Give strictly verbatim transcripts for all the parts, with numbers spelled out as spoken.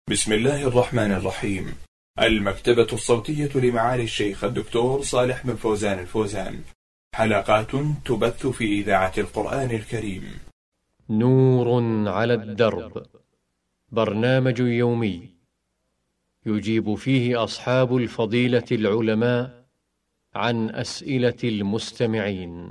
بسم الله الرحمن الرحيم. المكتبة الصوتية لمعالي الشيخ الدكتور صالح بن فوزان الفوزان، حلقات تبث في إذاعة القرآن الكريم. نور على الدرب، برنامج يومي يجيب فيه أصحاب الفضيلة العلماء عن أسئلة المستمعين.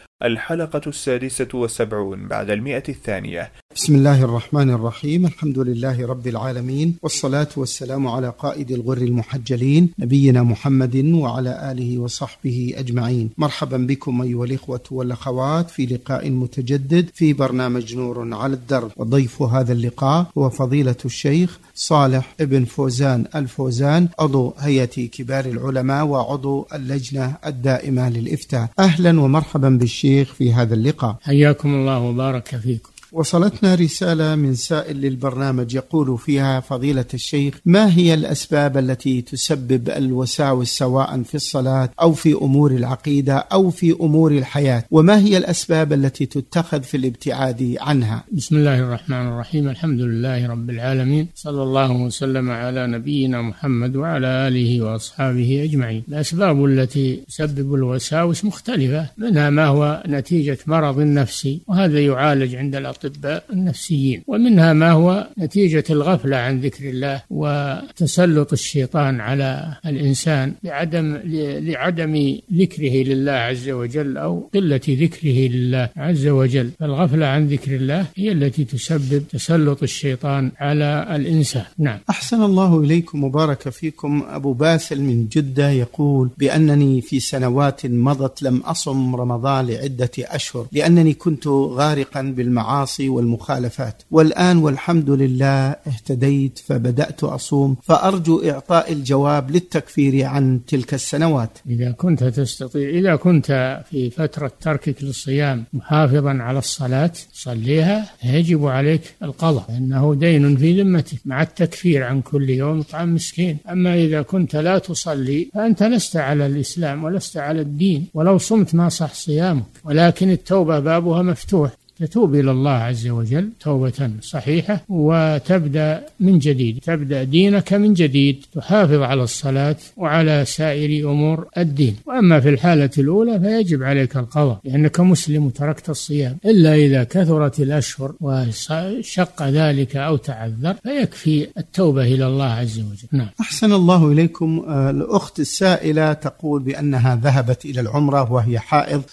الحلقة السادسة والسبعون بعد المئة الثانية. بسم الله الرحمن الرحيم. الحمد لله رب العالمين، والصلاة والسلام على قائد الغر المحجلين نبينا محمد وعلى آله وصحبه أجمعين. مرحبا بكم أيها الإخوة والأخوات في لقاء متجدد في برنامج نور على الدرب، وضيف هذا اللقاء هو فضيلة الشيخ صالح بن فوزان الفوزان، عضو هيئة كبار العلماء وعضو اللجنة الدائمة للإفتاء. أهلا ومرحبا بالشيخ في هذا اللقاء. حياكم الله وبارك فيكم. وصلتنا رسالة من سائل للبرنامج يقول فيها فضيلة الشيخ: ما هي الأسباب التي تسبب الوساوس سواء في الصلاة أو في أمور العقيدة أو في أمور الحياة، وما هي الأسباب التي تتخذ في الابتعاد عنها؟ بسم الله الرحمن الرحيم. الحمد لله رب العالمين، صلى الله وسلم على نبينا محمد وعلى آله وأصحابه أجمعين. الأسباب التي تسبب الوساوس مختلفة، منها ما هو نتيجة مرض نفسي وهذا يعالج عند الأطباء الأطباء النفسيين، ومنها ما هو نتيجة الغفلة عن ذكر الله وتسلط الشيطان على الإنسان لعدم لعدم ذكره لله عز وجل أو قلة ذكره لله عز وجل. فالغفلة عن ذكر الله هي التي تسبب تسلط الشيطان على الإنسان. نعم. أحسن الله إليكم وبارك فيكم. أبو باسل من جدة يقول بأنني في سنوات مضت لم أصم رمضان لعدة أشهر لأنني كنت غارقا بالمعاصي والمخالفات، والآن والحمد لله اهتديت فبدأت أصوم، فأرجو إعطاء الجواب للتكفير عن تلك السنوات. إذا كنت تستطيع إذا كنت في فترة تركك للصيام محافظا على الصلاة صليها، يجب عليك القضاء لأنه دين في ذمتك مع التكفير عن كل يوم إطعام مسكين. أما إذا كنت لا تصلي فأنت لست على الإسلام ولست على الدين، ولو صمت ما صح صيامك، ولكن التوبة بابها مفتوح، تتوب إلى الله عز وجل توبة صحيحة وتبدأ من جديد، تبدأ دينك من جديد، تحافظ على الصلاة وعلى سائر أمور الدين. وأما في الحالة الأولى فيجب عليك القضاء لأنك مسلم وتركت الصيام، إلا إذا كثرت الأشهر وشق ذلك أو تعذر فيكفي التوبة إلى الله عز وجل. نعم. أحسن الله إليكم. الأخت السائلة تقول بأنها ذهبت إلى العمرة وهي حائض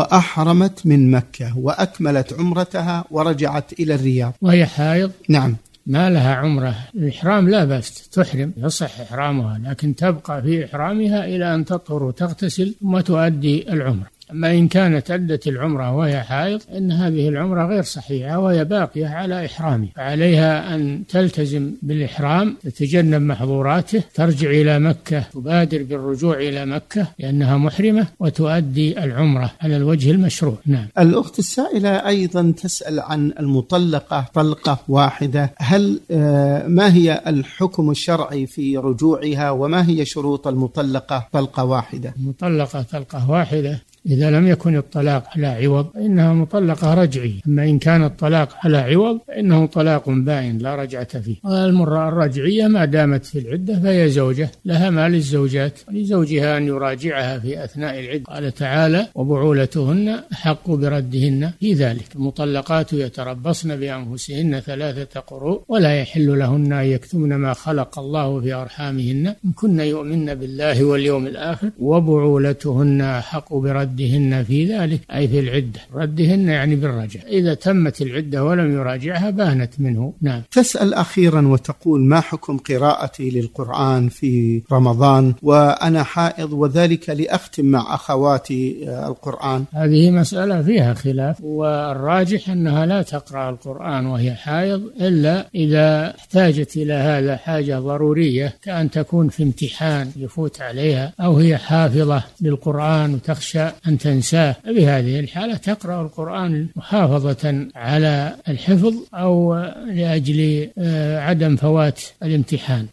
وأحرمت من مكة وأكملت عمرتها ورجعت إلى الرياض وهي حائض. نعم. ما لها عمرة. الإحرام لا بأس تحرم، يصح إحرامها، لكن تبقى في إحرامها إلى أن تطهر وتغتسل ثم تؤدي العمرة. أما إن كانت أدت العمرة وهي حائض إن هذه العمرة غير صحيحة وهي باقية على إحرامها، فعليها أن تلتزم بالإحرام، تتجنب محظوراته، ترجع إلى مكة، تبادر بالرجوع إلى مكة لأنها محرمة، وتؤدي العمرة على الوجه المشروع. نعم. الأخت السائلة أيضا تسأل عن المطلقة طلقة واحدة، هل آه ما هي الحكم الشرعي في رجوعها وما هي شروط المطلقة طلقة واحدة؟ المطلقة طلقة واحدة إذا لم يكن الطلاق على عوض فإنها مطلقة رجعية، أما إن كان الطلاق على عوض فإنه طلاق بائن لا رجعة فيه. والمرأة الرجعية ما دامت في العدة فهي زوجة، لها ما للزوجات ولزوجها أن يراجعها في أثناء العدة. قال تعالى: وبعولتهن أحق بردهن في ذلك. المطلقات يتربصن بأنفسهن ثلاثة قروء ولا يحل لهن أن يكتمن ما خلق الله في أرحامهن إن كن يؤمن بالله واليوم الآخر وبعولتهن أحق بردهن ردهن في ذلك، أي في العدة. ردهن يعني بالرجع، إذا تمت العدة ولم يراجعها بانت منه. نعم. تسأل أخيرا وتقول: ما حكم قراءتي للقرآن في رمضان وأنا حائض وذلك لأختم مع أخواتي القرآن؟ هذه مسألة فيها خلاف، والراجح أنها لا تقرأ القرآن وهي حائض إلا إذا احتاجت إلى هذا حاجة ضرورية، كأن تكون في امتحان يفوت عليها أو هي حافظة للقرآن وتخشى أن تنساه، بهذه الحالة تقرأ القرآن محافظة على الحفظ أو لأجل عدم فوات الامتحان. نعم.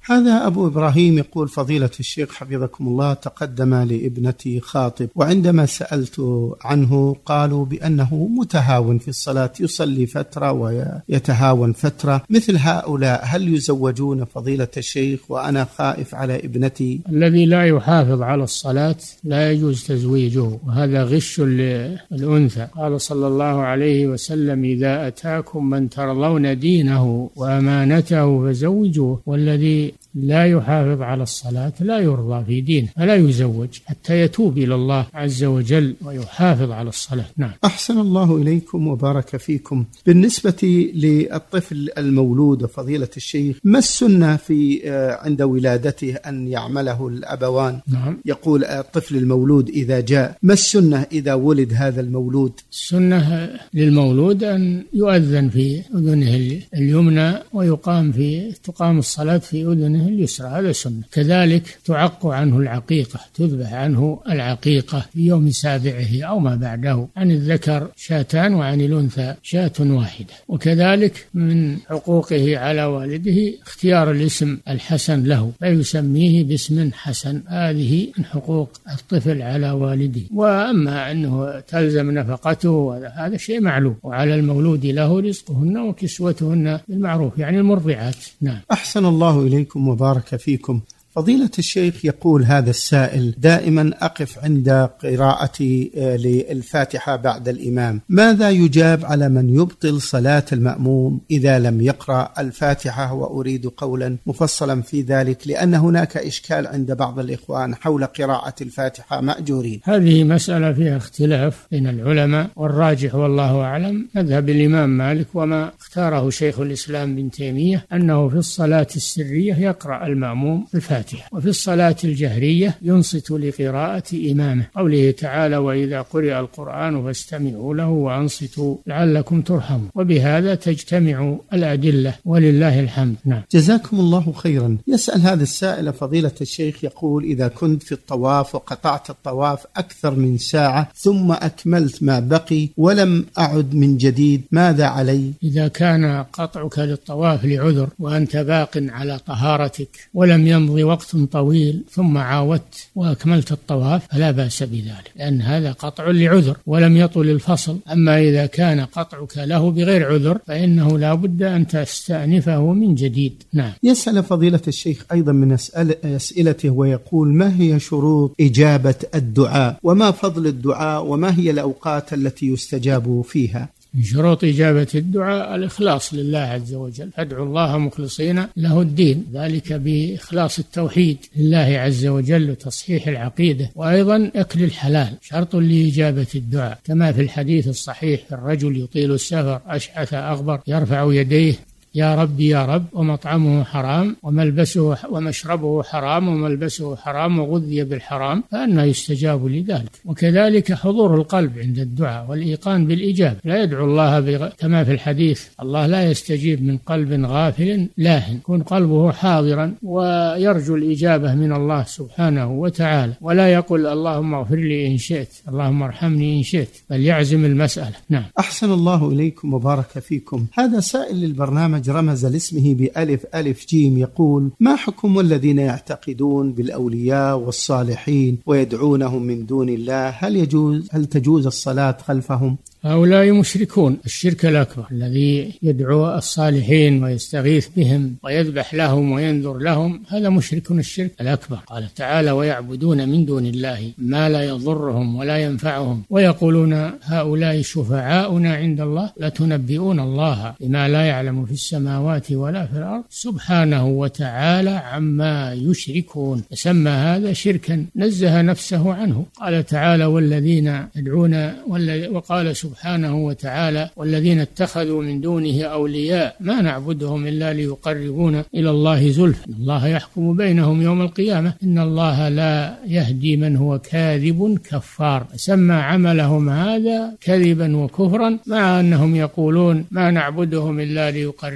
هذا أبو إبراهيم يقول: فضيلة الشيخ حفظكم الله، تقدم لابنتي خاطب، وعندما سألت عنه قالوا بأنه متهاون في الصلاة، يصلي فترة ويتهاون فترة. مثل هؤلاء هل يزوجون فضيلة الشيخ وأنا خائف على ابنتي؟ الذي لا يحافظ على الصلاة لا يجوز تزويجه، وهذا غش للأنثى. قال صلى الله عليه وسلم: إذا أتاكم من ترضون دينه وأمانته فزوجوه، والذي لا يحافظ على الصلاة لا يرضى في دينه فلا يزوج حتى يتوب إلى الله عز وجل ويحافظ على الصلاة. نعم. أحسن الله إليكم وبارك فيكم. بالنسبة للطفل المولود فضيلة الشيخ، ما السنة في عند ولادته أن يعمله الأبوان؟ نعم. يقول الطفل المولود إذا جاء، ما السنة إذا ولد هذا المولود؟ السنة للمولود أن يؤذن في أذنه اليمنى ويقام في تقام الصلاة في أذنه اليسرى، هذا سنة. كذلك تعق عنه العقيقة، تذبح عنه العقيقة في يوم سابعه أو ما بعده. عن الذكر شاتان وعن الأنثى شاة واحدة. وكذلك من حقوقه على والده اختيار الاسم الحسن له، فيسميه باسم حسن، هذه من حقوق الطفل على والده. وأما أنه تلزم نفقته هذا شيء معلوم، وعلى المولود له رزقهن وكسوتهن بالمعروف، يعني المرضعات. نعم. أحسن الله إليكم وبارك فيكم. فضيلة الشيخ يقول هذا السائل: دائما أقف عند قراءتي للفاتحة بعد الإمام، ماذا يجاب على من يبطل صلاة المأموم إذا لم يقرأ الفاتحة؟ وأريد قولا مفصلا في ذلك، لأن هناك إشكال عند بعض الإخوان حول قراءة الفاتحة مأجورين. هذه مسألة فيها اختلاف بين العلماء، والراجح والله أعلم مذهب الإمام مالك وما اختاره شيخ الإسلام بن تيمية، أنه في الصلاة السرية يقرأ المأموم الفاتحة، وفي الصلاة الجهرية ينصت لقراءة إمامه، قوله تعالى: وإذا قرئ القرآن فاستمعوا له وأنصتوا لعلكم ترحمون. وبهذا تجتمع الأدلة ولله الحمد. نعم. جزاكم الله خيرا. يسأل هذا السائل فضيلة الشيخ يقول: إذا كنت في الطواف وقطعت الطواف أكثر من ساعة ثم أكملت ما بقي ولم أعد من جديد، ماذا علي؟ إذا كان قطعك للطواف لعذر وأنت باق على طهارتك ولم يمضي وقت طويل ثم عاودت وأكملت الطواف فلا بأس بذلك، لأن هذا قطع لعذر ولم يطل الفصل. أما إذا كان قطعك له بغير عذر فإنه لا بد أن تستأنفه من جديد. نعم. يسأل فضيلة الشيخ أيضا من أسئلته ويقول: ما هي شروط إجابة الدعاء، وما فضل الدعاء، وما هي الأوقات التي يستجاب فيها؟ من شروط إجابة الدعاء الإخلاص لله عز وجل، فادعوا الله مخلصين له الدين، ذلك بإخلاص التوحيد لله عز وجل وتصحيح العقيدة. وأيضا أكل الحلال شرط لإجابة الدعاء، كما في الحديث الصحيح: الرجل يطيل السفر أشعث أغبر يرفع يديه يا رب يا رب، ومطعمه حرام وملبسه ومشربه حرام وملبسه حرام وغذي بالحرام، فأنه يستجاب لذلك. وكذلك حضور القلب عند الدعاء والإيقان بالإجابة، لا يدعو الله بغ... كما في الحديث: الله لا يستجيب من قلب غافل لاهٍ، يكون قلبه حاضرا ويرجو الإجابة من الله سبحانه وتعالى، ولا يقول اللهم اغفر لي إن شئت، اللهم ارحمني إن شئت، بل يعزم المسألة. نعم. أحسن الله إليكم وبارك فيكم. هذا سائل للبرنامج رمز لاسمه بألف ألف جيم يقول: ما حكم الذين يعتقدون بالأولياء والصالحين ويدعونهم من دون الله؟ هل يجوز هل تجوز الصلاة خلفهم؟ هؤلاء مشركون الشرك الأكبر، الذي يدعو الصالحين ويستغيث بهم ويذبح لهم وينذر لهم، هذا مشرك الشرك الأكبر. قال تعالى: ويعبدون من دون الله ما لا يضرهم ولا ينفعهم ويقولون هؤلاء شفعاؤنا عند الله لتنبئون الله بما لا يعلم في السماوات ولا في الأرض سبحانه وتعالى عما يشركون. فسمى هذا شركا نزه نفسه عنه. قال تعالى: والذين يدعون وقال سبحانه سبحانه وتعالى: والذين اتخذوا من دونه أولياء ما نعبدهم إلا ليقربونا إلى الله زلفى إن الله يحكم بينهم يوم القيامة إن الله لا يهدي من هو كاذب كفار. سمى عملهم هذا كذبا وكفرا، مع أنهم يقولون ما نعبدهم إلا ليقربونا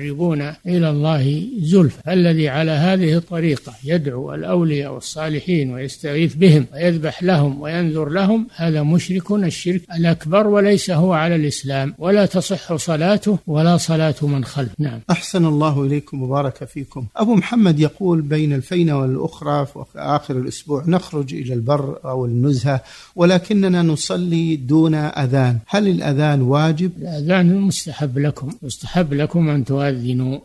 يقربون إلى الله زلفى. الذي على هذه الطريقة يدعو الأولياء والصالحين ويستغيث بهم ويذبح لهم وينذر لهم، هذا مشرك الشرك الأكبر، وليس هو على الإسلام، ولا تصح صلاته ولا صلاة من خلف. نعم. أحسن الله إليكم وبارك فيكم. أبو محمد يقول بين الفينة والأخرى في آخر الأسبوع نخرج إلى البر أو النزهة ولكننا نصلي دون أذان، هل الأذان واجب؟ الأذان مستحب لكم، مستحب لكم أن تؤذنوا،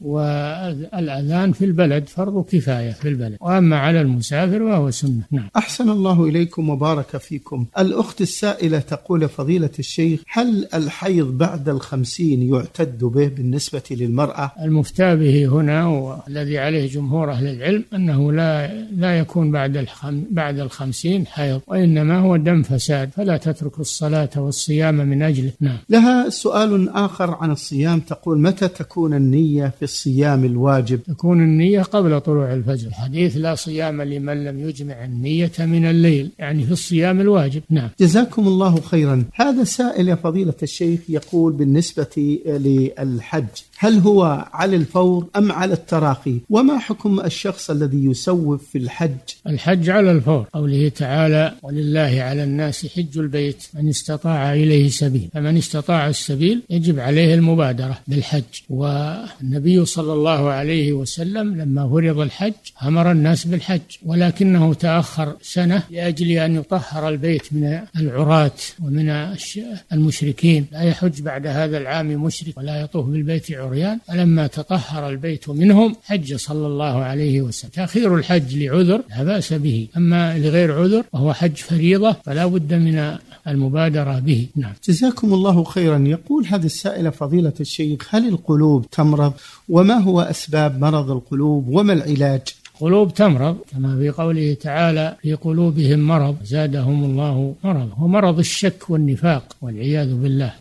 والأذان في البلد فرض كفاية في البلد، وأما على المسافر فهو سنة. نعم. أحسن الله إليكم وبارك فيكم. الأخت السائلة تقول فضيلة الشيخ، هل الحيض بعد الخمسين يعتد به بالنسبة للمرأة؟ المفتى به هنا والذي عليه جمهور أهل العلم أنه لا لا يكون بعد الخم بعد الخمسين حيض، وإنما هو دم فساد، فلا تترك الصلاة والصيام من أجله. نعم. لها سؤال آخر عن الصيام، تقول متى تكون النية في الصيام الواجب؟ تكون النية قبل طلوع الفجر، حديث لا صيام لمن لم يجمع النية من الليل، يعني في الصيام الواجب. نعم. جزاكم الله خيرا. هذا سائل يا فضيلة الشيخ يقول بالنسبة للحج، هل هو على الفور أم على التراخي؟ وما حكم الشخص الذي يسوف في الحج؟ الحج على الفور، قوله تعالى ولله على الناس حج البيت من استطاع إليه سبيل، فمن استطاع السبيل يجب عليه المبادرة بالحج. والنبي صلى الله عليه وسلم لما فرض الحج أمر الناس بالحج، ولكنه تأخر سنة لأجل أن يطهر البيت من العراة ومن المشركين، لا يحج بعد هذا العام مشرك ولا يطوف بالبيت عريان، فلما تطهر البيت منهم حج صلى الله عليه وسلم. تأخير الحج لعذر لا بأس به، أما لغير عذر وهو حج فريضة فلا بد من المبادرة به. نعم. جزاكم الله خيرا. يقول هذا السائل فضيلة الشيخ، هل القلوب تمرض؟ وما هو أسباب مرض القلوب وما العلاج؟ قلوب تمرض كما في قوله تعالى في قلوبهم مرض زادهم الله مرض، ومرض الشك والنفاق والعياذ بالله.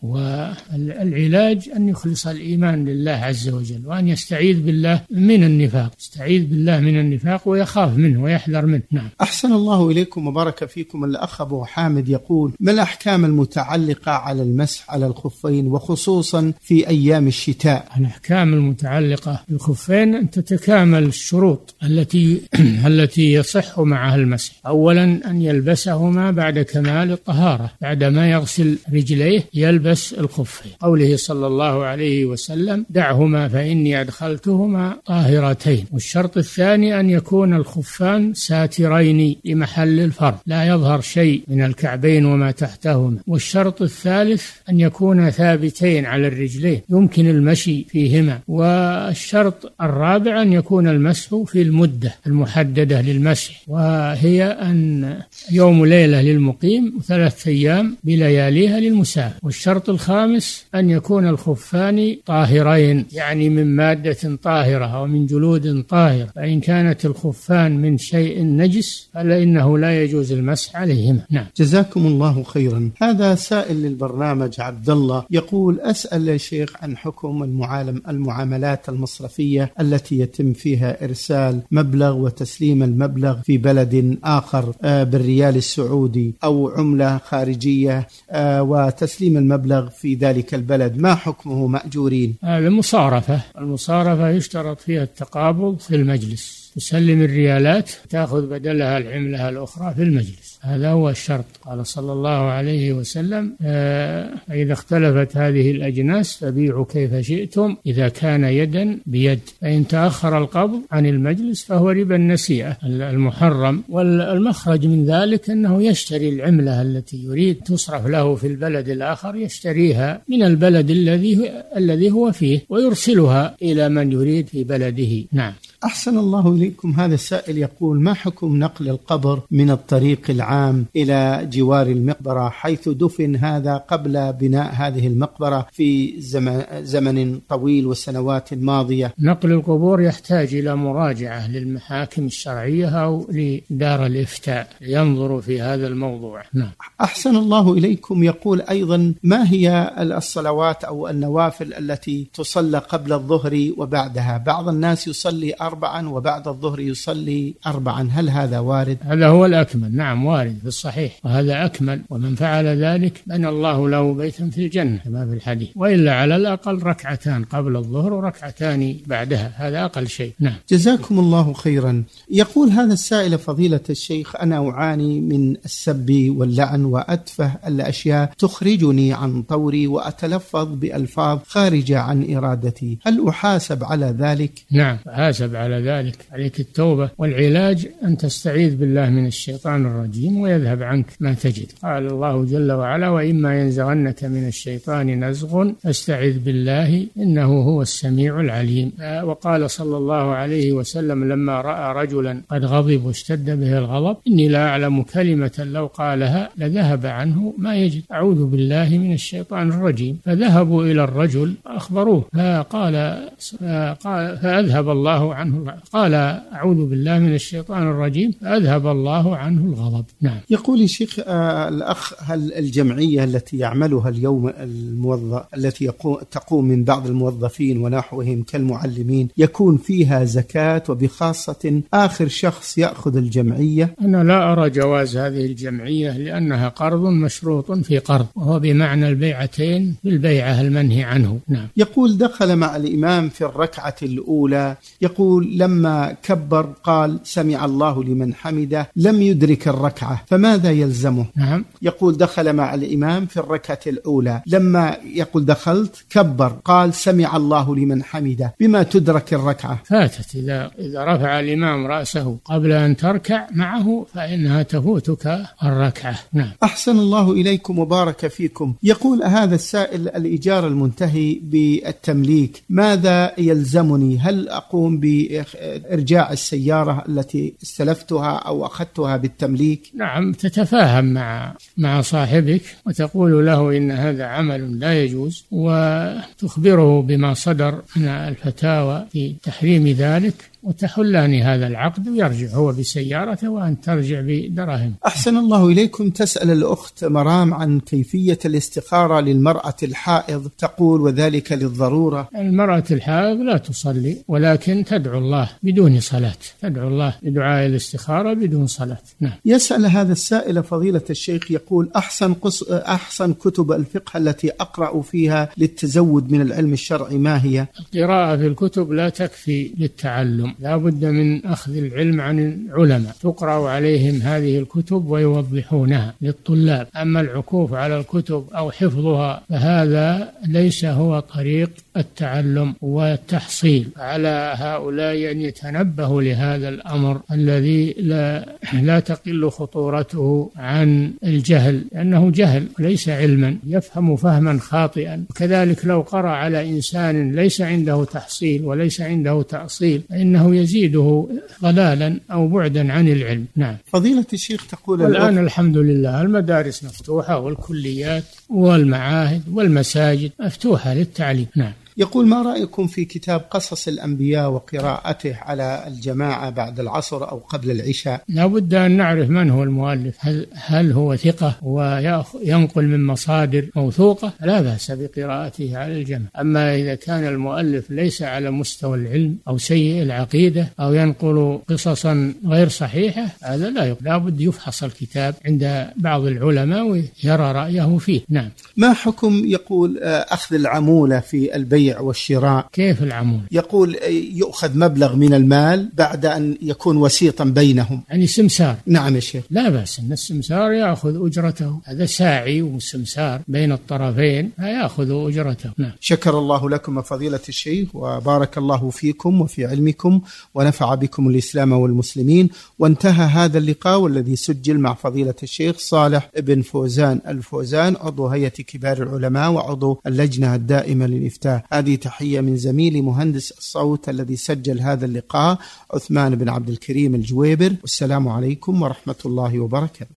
والعلاج أن يخلص الإيمان لله عز وجل، وأن يستعيذ بالله من النفاق، يستعيذ بالله من النفاق ويخاف منه ويحذر منه. نعم. أحسن الله إليكم وبارك فيكم. الأخ أبو حامد يقول ما الأحكام المتعلقة على المسح على الخفين وخصوصا في أيام الشتاء؟ الأحكام المتعلقة بالخفين أن تتكامل الشروط التي التي يصح معها المسح. أولا أن يلبسهما بعد كمال الطهارة، بعدما يغسل رجليه يلبس الخفين، قوله صلى الله عليه وسلم دعهما فإني أدخلتهما طاهرتين. والشرط الثاني أن يكون الخفان ساترين لمحل الفرد، لا يظهر شيء من الكعبين وما تحتهما. والشرط الثالث أن يكون ثابتين على الرجلين يمكن المشي فيهما. والشرط الرابع أن يكون المسح في المدة المحددة للمسح، وهي أن يوم ليلة للمقيم وثلاث أيام بلياليها للمسافر. والشرط الخامس أن يكون الخفان طاهرين، يعني من مادة طاهرة أو من جلود طاهرة، فإن كانت الخفان من شيء نجس فإنه لا يجوز المسح عليهما. نعم. جزاكم الله خيرا. هذا سائل للبرنامج عبد الله يقول أسأل يا شيخ عن حكم المعالم المعاملات المصرفية التي يتم فيها إرسال مبلغ وتسليم المبلغ في بلد آخر بالريال السعودي أو عملة خارجية وتسليم المبلغ في ذلك البلد، ما حكمه مأجورين؟ المصارفة المصارفة يشترط فيها التقابض في المجلس، تسلم الريالات تأخذ بدلها العملة الأخرى في المجلس، هذا هو الشرط. قال صلى الله عليه وسلم إذا اختلفت هذه الأجناس فبيعوا كيف شئتم إذا كان يدا بيد، فإن تأخر القبض عن المجلس فهو ربا النسيئة المحرم. والمخرج من ذلك أنه يشتري العملة التي يريد تصرف له في البلد الآخر، يشتريها من البلد الذي الذي هو فيه ويرسلها إلى من يريد في بلده. نعم. أحسن الله إليكم. هذا السائل يقول ما حكم نقل القبر من الطريق العام إلى جوار المقبرة حيث دفن هذا قبل بناء هذه المقبرة في زمن, زمن طويل والسنوات الماضية؟ نقل القبور يحتاج إلى مراجعة للمحاكم الشرعية أو لدار الإفتاء ينظروا في هذا الموضوع. نعم. أحسن الله إليكم. يقول أيضا ما هي الصلوات أو النوافل التي تصلى قبل الظهر وبعدها؟ بعض الناس يصلي أربعا وبعد الظهر يصلي أربعا، هل هذا وارد؟ هذا هو الأكمل، نعم وارد في الصحيح، وهذا أكمل، ومن فعل ذلك بنى الله له بيتا في الجنة كما في الحديث، وإلا على الأقل ركعتان قبل الظهر وركعتان بعدها، هذا أقل شيء. نعم. جزاكم الله خيرا. يقول هذا السائل فضيلة الشيخ: أنا أعاني من السب واللعن وأتفه الأشياء تخرجني عن طوري وأتلفظ بألفاظ خارجة عن إرادتي، هل أحاسب على ذلك؟ نعم أحاسب على ذلك، عليك التوبة، والعلاج أن تستعيذ بالله من الشيطان الرجيم ويذهب عنك ما تجد. قال الله جل وعلا: وإما ينزغنك من الشيطان نزغ فاستعذ بالله إنه هو السميع العليم. وقال صلى الله عليه وسلم لما رأى رجلا قد غضب واشتد به الغضب: إني لا أعلم كلمة لو قالها لذهب عنه ما يجد، أعوذ بالله من الشيطان الرجيم. فذهبوا إلى الرجل فأخبروه، فقال فقال فأذهب الله عنه، قال أعوذ بالله من الشيطان الرجيم فأذهب الله عنه الغضب. نعم. يقول الشيخ آه الأخ: هل الجمعية التي يعملها اليوم الموظف التي تقوم من بعض الموظفين ونحوهم كالمعلمين يكون فيها زكاة، وبخاصة آخر شخص يأخذ الجمعية؟ أنا لا أرى جواز هذه الجمعية لأنها قرض مشروط في قرض، وهو بمعنى البيعتين في البيعة المنهي عنه. نعم. يقول: دخل مع الإمام في الركعة الأولى، يقول لما كبر قال سمع الله لمن حمده، لم يدرك الركعة، فماذا يلزمه؟ نعم. يقول دخل مع الإمام في الركعة الأولى، لما يقول دخلت كبر قال سمع الله لمن حمده، بما تدرك الركعة؟ فاتت، إذا إذا رفع الإمام رأسه قبل أن تركع معه فإنها تفوتك الركعة. نعم. أحسن الله إليكم وبارك فيكم. يقول هذا السائل: الإيجار المنتهي بالتمليك ماذا يلزمني؟ هل أقوم بإرجاع السيارة التي استلفتها أو أخذتها بالتمليك؟ نعم، تتفاهم مع مع صاحبك وتقول له إن هذا عمل لا يجوز، وتخبره بما صدر من الفتاوى في تحريم ذلك، وتحلان هذا العقد ويرجع هو بسيارته وأن ترجع بدراهم. أحسن الله إليكم. تسأل الأخت مرام عن كيفية الاستخارة للمرأة الحائض، تقول وذلك للضرورة. المرأة الحائض لا تصلي ولكن تدعو الله بدون صلاة، تدعو الله بدعاء الاستخارة بدون صلاة. نعم. يسأل هذا السائل فضيلة الشيخ، يقول: أحسن قص... أحسن كتب الفقه التي أقرأ فيها للتزود من العلم الشرعي ما هي؟ القراءة في الكتب لا تكفي للتعلم، لا بد من أخذ العلم عن العلماء، تقرأ عليهم هذه الكتب ويوضحونها للطلاب. أما العكوف على الكتب أو حفظها فهذا ليس هو طريق التعلم والتحصيل. على هؤلاء أن يتنبهوا لهذا الأمر الذي لا, لا تقل خطورته عن الجهل، لأنه جهل ليس علما، يفهم فهما خاطئا. وكذلك لو قرأ على إنسان ليس عنده تحصيل وليس عنده تأصيل فإنه يزيده ضلالا أو بعدا عن العلم. نعم. فضيلة الشيخ تقول: الآن الحمد لله المدارس مفتوحة والكليات والمعاهد والمساجد مفتوحة للتعليم. نعم. يقول: ما رأيكم في كتاب قصص الأنبياء وقراءته على الجماعة بعد العصر أو قبل العشاء؟ لا بد أن نعرف من هو المؤلف، هل, هل هو ثقة وينقل من مصادر موثوقة؟ لا بأس بقراءته على الجمع. أما إذا كان المؤلف ليس على مستوى العلم أو سيء العقيدة أو ينقل قصصا غير صحيحة، هذا لا يقبل، لا بد يفحص الكتاب عند بعض العلماء ويرى رأيه فيه. نعم. ما حكم يقول أخذ العمولة في البيع والشراء؟ كيف العمولة؟ يقول يؤخذ مبلغ من المال بعد أن يكون وسيطا بينهم، يعني سمسار. نعم يا شيخ. لا بأس أن السمسار يأخذ أجرته، هذا ساعي وسمسار بين الطرفين فيأخذ أجرته. نعم. شكر الله لكم فضيلة الشيخ وبارك الله فيكم وفي علمكم ونفع بكم الإسلام والمسلمين. وانتهى هذا اللقاء والذي سجل مع فضيلة الشيخ صالح بن فوزان الفوزان، عضو هيئة كبار العلماء وعضو اللجنة الدائمة للإفتاء. هذه تحية من زميلي مهندس الصوت الذي سجل هذا اللقاء عثمان بن عبد الكريم الجويبر، والسلام عليكم ورحمة الله وبركاته.